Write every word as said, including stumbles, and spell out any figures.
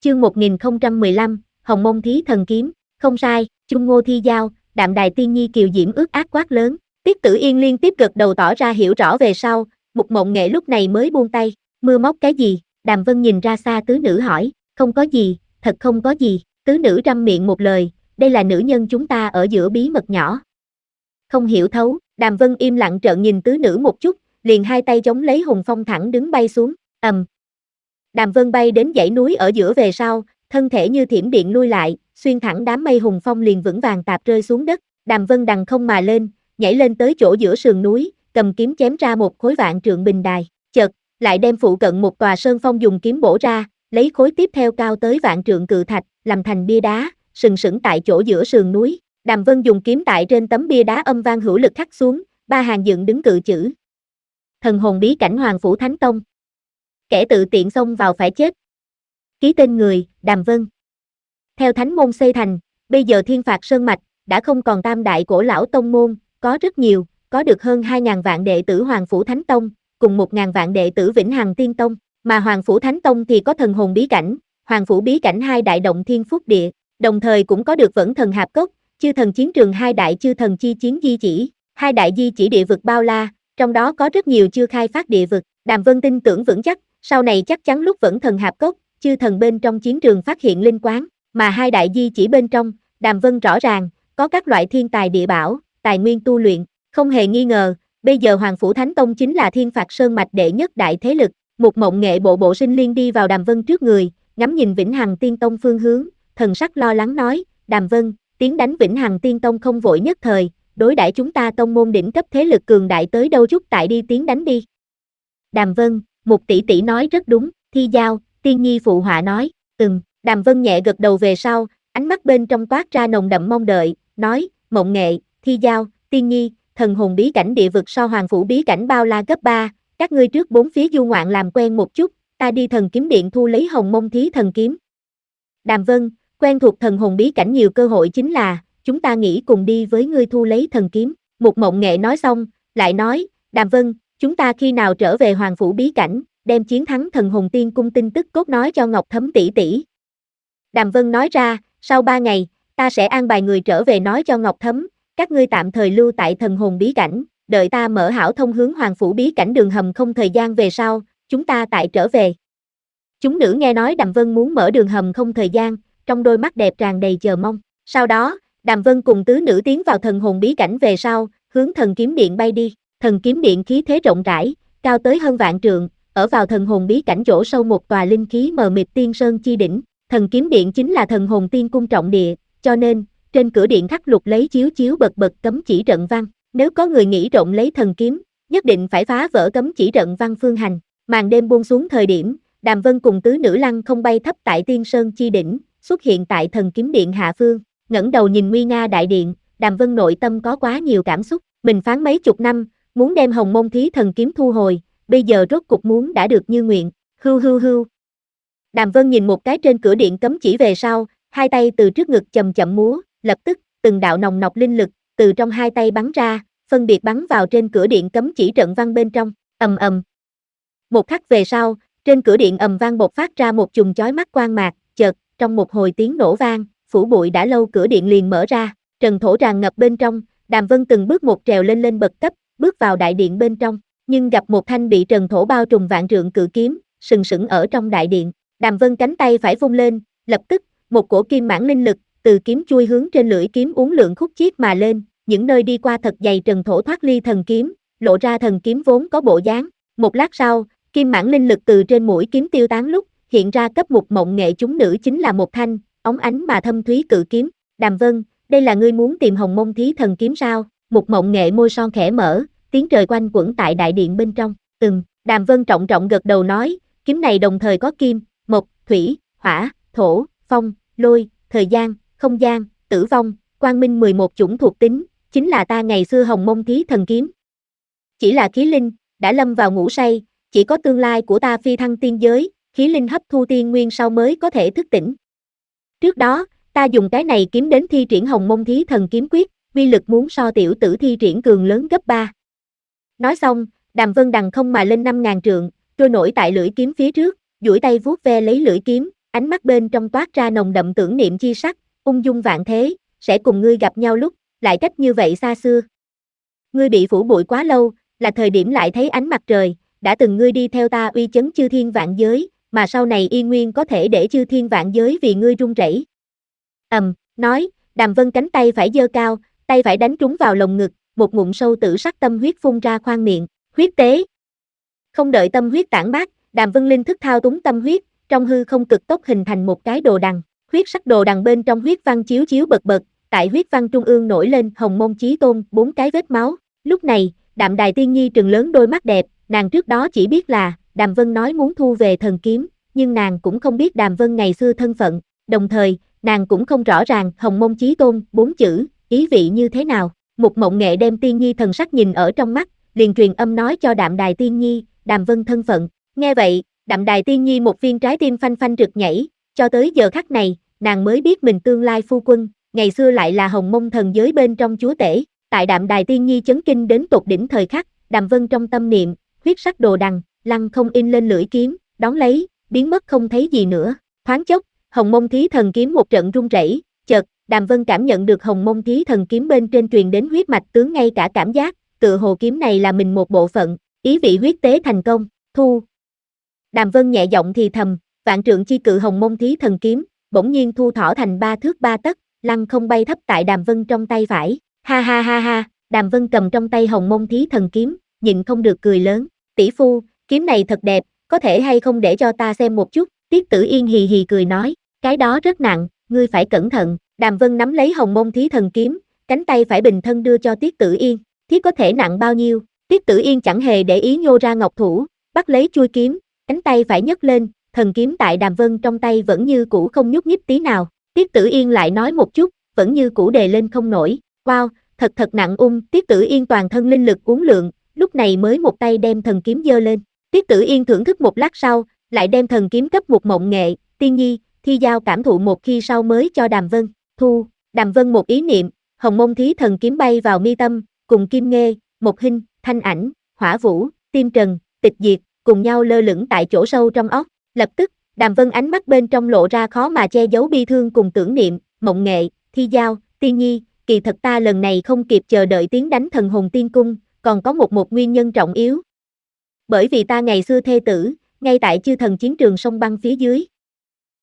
Chương một nghìn không trăm mười lăm, Hồng Mông Thí Thần Kiếm, không sai, Chung Ngô Thi Giao, Đạm Đài Tiên Nhi kiều diễm ước ác quát lớn. Tiết Tử Yên liên tiếp gật đầu tỏ ra hiểu rõ về sau, Mục Mộng Nghệ lúc này mới buông tay, mưa móc cái gì? Đàm Vân nhìn ra xa tứ nữ hỏi, không có gì, thật không có gì, tứ nữ răm miệng một lời, đây là nữ nhân chúng ta ở giữa bí mật nhỏ. Không hiểu thấu, Đàm Vân im lặng trợn nhìn tứ nữ một chút, liền hai tay chống lấy hùng phong thẳng đứng bay xuống, ầm. Đàm Vân bay đến dãy núi ở giữa về sau, thân thể như thiểm điện lui lại, xuyên thẳng đám mây hùng phong liền vững vàng tạp rơi xuống đất. Đàm Vân đằng không mà lên, nhảy lên tới chỗ giữa sườn núi, cầm kiếm chém ra một khối vạn trượng bình đài, chợt lại đem phụ cận một tòa sơn phong dùng kiếm bổ ra, lấy khối tiếp theo cao tới vạn trượng cự thạch, làm thành bia đá, sừng sững tại chỗ giữa sườn núi. Đàm Vân dùng kiếm tại trên tấm bia đá âm vang hữu lực khắc xuống, ba hàng dựng đứng cự chữ: Thần hồn bí cảnh Hoàng Phủ Thánh Tông. Kẻ tự tiện xông vào phải chết. Ký tên người, Đàm Vân. Theo thánh môn xây thành, bây giờ Thiên Phạt Sơn Mạch đã không còn tam đại cổ lão tông môn, có rất nhiều, có được hơn hai ngàn vạn đệ tử Hoàng Phủ Thánh Tông, cùng một ngàn vạn đệ tử Vĩnh Hằng Tiên Tông, mà Hoàng Phủ Thánh Tông thì có thần hồn bí cảnh, Hoàng Phủ bí cảnh hai đại động thiên phúc địa, đồng thời cũng có được Vẫn Thần Hạp Cốc, chư thần chiến trường hai đại chư thần chi chiến di chỉ, hai đại di chỉ địa vực bao la, trong đó có rất nhiều chưa khai phát địa vực. Đàm Vân tin tưởng vững chắc, sau này chắc chắn lúc Vẫn Thần Hạp Cốc, chư thần bên trong chiến trường phát hiện linh quáng, mà hai đại di chỉ bên trong, Đàm Vân rõ ràng, có các loại thiên tài địa bảo, tài nguyên tu luyện, không hề nghi ngờ, bây giờ Hoàng Phủ Thánh Tông chính là Thiên Phạt Sơn Mạch đệ nhất đại thế lực. Một Mộng Nghệ bộ bộ sinh liên đi vào Đàm Vân trước người, ngắm nhìn Vĩnh Hằng Tiên Tông phương hướng, thần sắc lo lắng nói, Đàm Vân, tiến đánh Vĩnh Hằng Tiên Tông không vội nhất thời, đối đãi chúng ta tông môn đỉnh cấp thế lực cường đại tới đâu chút tại đi tiến đánh đi. Đàm Vân, Mục tỷ tỷ nói rất đúng, Thi Giao, Tiên Nhi phụ họa nói, ừm. Đàm Vân nhẹ gật đầu về sau, ánh mắt bên trong toát ra nồng đậm mong đợi, nói, Mộng Nghệ, Thi Giao, Tiên Nhi, thần hồn bí cảnh địa vực so Hoàng Phủ bí cảnh bao la gấp ba, các ngươi trước bốn phía du ngoạn làm quen một chút, ta đi Thần Kiếm Điện thu lấy Hồng Mông Thí Thần Kiếm. Đàm Vân, quen thuộc thần hồn bí cảnh nhiều cơ hội chính là, chúng ta nghĩ cùng đi với ngươi thu lấy thần kiếm. Một Mộng Nghệ nói xong, lại nói, Đàm Vân, chúng ta khi nào trở về Hoàng Phủ bí cảnh, đem chiến thắng thần hồn tiên cung tin tức cốt nói cho Ngọc Thấm tỷ tỷ. Đàm Vân nói ra, sau ba ngày, ta sẽ an bài người trở về nói cho Ngọc Thấm, các ngươi tạm thời lưu tại thần hồn bí cảnh, đợi ta mở hảo thông hướng Hoàng Phủ bí cảnh đường hầm không thời gian về sau, chúng ta tại trở về. Chúng nữ nghe nói Đàm Vân muốn mở đường hầm không thời gian, trong đôi mắt đẹp tràn đầy chờ mong. Sau đó, Đàm Vân cùng tứ nữ tiến vào thần hồn bí cảnh về sau, hướng Thần Kiếm Điện bay đi. Thần Kiếm Điện khí thế rộng rãi, cao tới hơn vạn trượng, ở vào thần hồn bí cảnh chỗ sâu một tòa linh khí mờ mịt tiên sơn chi đỉnh. Thần Kiếm Điện chính là thần hồn tiên cung trọng địa, cho nên, trên cửa điện khắc lục lấy chiếu chiếu bật bật cấm chỉ trận văn. Nếu có người nghĩ trộm lấy thần kiếm, nhất định phải phá vỡ cấm chỉ trận văn phương hành. Màn đêm buông xuống thời điểm, Đàm Vân cùng tứ nữ lăng không bay thấp tại tiên sơn chi đỉnh, xuất hiện tại Thần Kiếm Điện hạ phương, ngẩng đầu nhìn nguy nga đại điện, Đàm Vân nội tâm có quá nhiều cảm xúc, mình phán mấy chục năm, muốn đem Hồng Mông Thí Thần Kiếm thu hồi, bây giờ rốt cục muốn đã được như nguyện, hưu hưu hưu. Đàm Vân nhìn một cái trên cửa điện cấm chỉ về sau, hai tay từ trước ngực chậm chậm múa, lập tức, từng đạo nồng nọc linh lực, từ trong hai tay bắn ra, phân biệt bắn vào trên cửa điện cấm chỉ trận văn bên trong, ầm ầm. Một khắc về sau, trên cửa điện ầm vang bộc phát ra một chùm chói mắt quang mạc, chợt, trong một hồi tiếng nổ vang, phủ bụi đã lâu cửa điện liền mở ra, trần thổ tràn ngập bên trong, Đàm Vân từng bước một trèo lên lên bậc cấp, bước vào đại điện bên trong, nhưng gặp một thanh bị trần thổ bao trùm vạn trượng cự kiếm, sừng sững ở trong đại điện. Đàm Vân cánh tay phải vung lên, lập tức, một cổ kim mãn linh lực, từ kiếm chui hướng trên lưỡi kiếm uốn lượn khúc chiết mà lên, những nơi đi qua thật dày trần thổ thoát ly thần kiếm, lộ ra thần kiếm vốn có bộ dáng. Một lát sau, kim mãn linh lực từ trên mũi kiếm tiêu tán lúc, hiện ra cấp một Mộng Nghệ chúng nữ chính là một thanh, óng ánh mà thâm thúy cự kiếm. Đàm Vân, đây là ngươi muốn tìm Hồng Mông Thí Thần Kiếm sao? Một Mộng Nghệ môi son khẽ mở, tiếng trời quanh quẩn tại đại điện bên trong. Ừm, Đàm Vân trọng trọng gật đầu nói, kiếm này đồng thời có kim, mộc, thủy, hỏa, thổ, phong, lôi, thời gian, không gian, tử vong, quang minh mười một chủng thuộc tính, chính là ta ngày xưa Hồng Mông Thí Thần Kiếm. Chỉ là khí linh, đã lâm vào ngủ say, chỉ có tương lai của ta phi thăng tiên giới, khí linh hấp thu tiên nguyên sau mới có thể thức tỉnh. Trước đó, ta dùng cái này kiếm đến thi triển Hồng Mông Thí Thần Kiếm quyết, uy lực muốn so tiểu tử thi triển cường lớn gấp ba. Nói xong, Đàm Vân đằng không mà lên năm ngàn trượng, trôi nổi tại lưỡi kiếm phía trước, duỗi tay vuốt ve lấy lưỡi kiếm, ánh mắt bên trong toát ra nồng đậm tưởng niệm chi sắc, ung dung vạn thế, sẽ cùng ngươi gặp nhau lúc, lại cách như vậy xa xưa. Ngươi bị phủ bụi quá lâu, là thời điểm lại thấy ánh mặt trời, đã từng ngươi đi theo ta uy chấn chư thiên vạn giới, mà sau này y nguyên có thể để chư thiên vạn giới vì ngươi run rẩy. Ầm, nói, Đàm Vân cánh tay phải giơ cao, tay phải đánh trúng vào lồng ngực, một ngụm sâu tử sắc tâm huyết phun ra khoang miệng, huyết tế. Không đợi tâm huyết tản mát, Đàm Vân linh thức thao túng tâm huyết, trong hư không cực tốc hình thành một cái đồ đằng, huyết sắc đồ đằng bên trong huyết văn chiếu chiếu bật bật, tại huyết văn trung ương nổi lên Hồng Môn Chí Tôn bốn cái vết máu. Lúc này, Đạm Đài Tiên Nhi trừng lớn đôi mắt đẹp, nàng trước đó chỉ biết là Đàm Vân nói muốn thu về thần kiếm, nhưng nàng cũng không biết Đàm Vân ngày xưa thân phận, đồng thời, nàng cũng không rõ ràng Hồng Môn Chí Tôn bốn chữ, ý vị như thế nào. Mục Mộng Nghệ đem Tiên Nhi thần sắc nhìn ở trong mắt, liền truyền âm nói cho Đạm Đài Tiên Nhi, Đàm Vân thân phận. Nghe vậy, Đạm Đài Tiên Nhi một viên trái tim phanh phanh rực nhảy, cho tới giờ khắc này, nàng mới biết mình tương lai phu quân, ngày xưa lại là Hồng Mông thần giới bên trong chúa tể. Tại Đạm Đài Tiên Nhi chấn kinh đến tột đỉnh thời khắc, Đàm Vân trong tâm niệm, huyết sắc đồ đằng, lăng không in lên lưỡi kiếm, đón lấy, biến mất không thấy gì nữa. Thoáng chốc, Hồng Mông Thí Thần kiếm một trận rung rẩy, chợt, Đàm Vân cảm nhận được Hồng Mông Thí Thần kiếm bên trên truyền đến huyết mạch tướng ngay cả cảm giác, tựa hồ kiếm này là mình một bộ phận, ý vị huyết tế thành công, thu. Đàm Vân nhẹ giọng thì thầm, vạn trượng chi cự Hồng Mông Thí Thần kiếm, bỗng nhiên thu thỏ thành ba thước ba tấc, lăng không bay thấp tại Đàm Vân trong tay phải. Ha ha ha ha, Đàm Vân cầm trong tay Hồng Mông Thí Thần kiếm, nhịn không được cười lớn, tỷ phu, kiếm này thật đẹp, có thể hay không để cho ta xem một chút. Tiết Tử Yên hì hì cười nói, cái đó rất nặng, ngươi phải cẩn thận. Đàm Vân nắm lấy Hồng Mông Thí Thần kiếm, cánh tay phải bình thân đưa cho Tiết Tử Yên, thiết có thể nặng bao nhiêu? Tiết Tử Yên chẳng hề để ý nhô ra ngọc thủ, bắt lấy chuôi kiếm, cánh tay phải nhấc lên, thần kiếm tại Đàm Vân trong tay vẫn như cũ không nhúc nhích tí nào. Tiết Tử Yên lại nói một chút, vẫn như cũ đề lên không nổi. Wow, thật thật nặng ung. Tiết Tử Yên toàn thân linh lực uốn lượn, lúc này mới một tay đem thần kiếm giơ lên. Tiết Tử Yên thưởng thức một lát sau, lại đem thần kiếm cấp một Mộng Nghệ, Tiên Nhi, Thi Giao cảm thụ một khi sau mới cho Đàm Vân. Thu. Đàm Vân một ý niệm, Hồng Mông Thí Thần kiếm bay vào mi tâm, cùng Kim Nghê, Một Hinh, Thanh Ảnh, Hỏa Vũ, Tim Trần, Tịch Diệt, cùng nhau lơ lửng tại chỗ sâu trong óc. Lập tức, Đàm Vân ánh mắt bên trong lộ ra khó mà che giấu bi thương cùng tưởng niệm, Mộng Nghệ, Thi Giao, Tiên Nhi, kỳ thật ta lần này không kịp chờ đợi tiến đánh Thần Hồn Tiên Cung, còn có một một nguyên nhân trọng yếu. Bởi vì ta ngày xưa thê tử, ngay tại chư thần chiến trường sông băng phía dưới,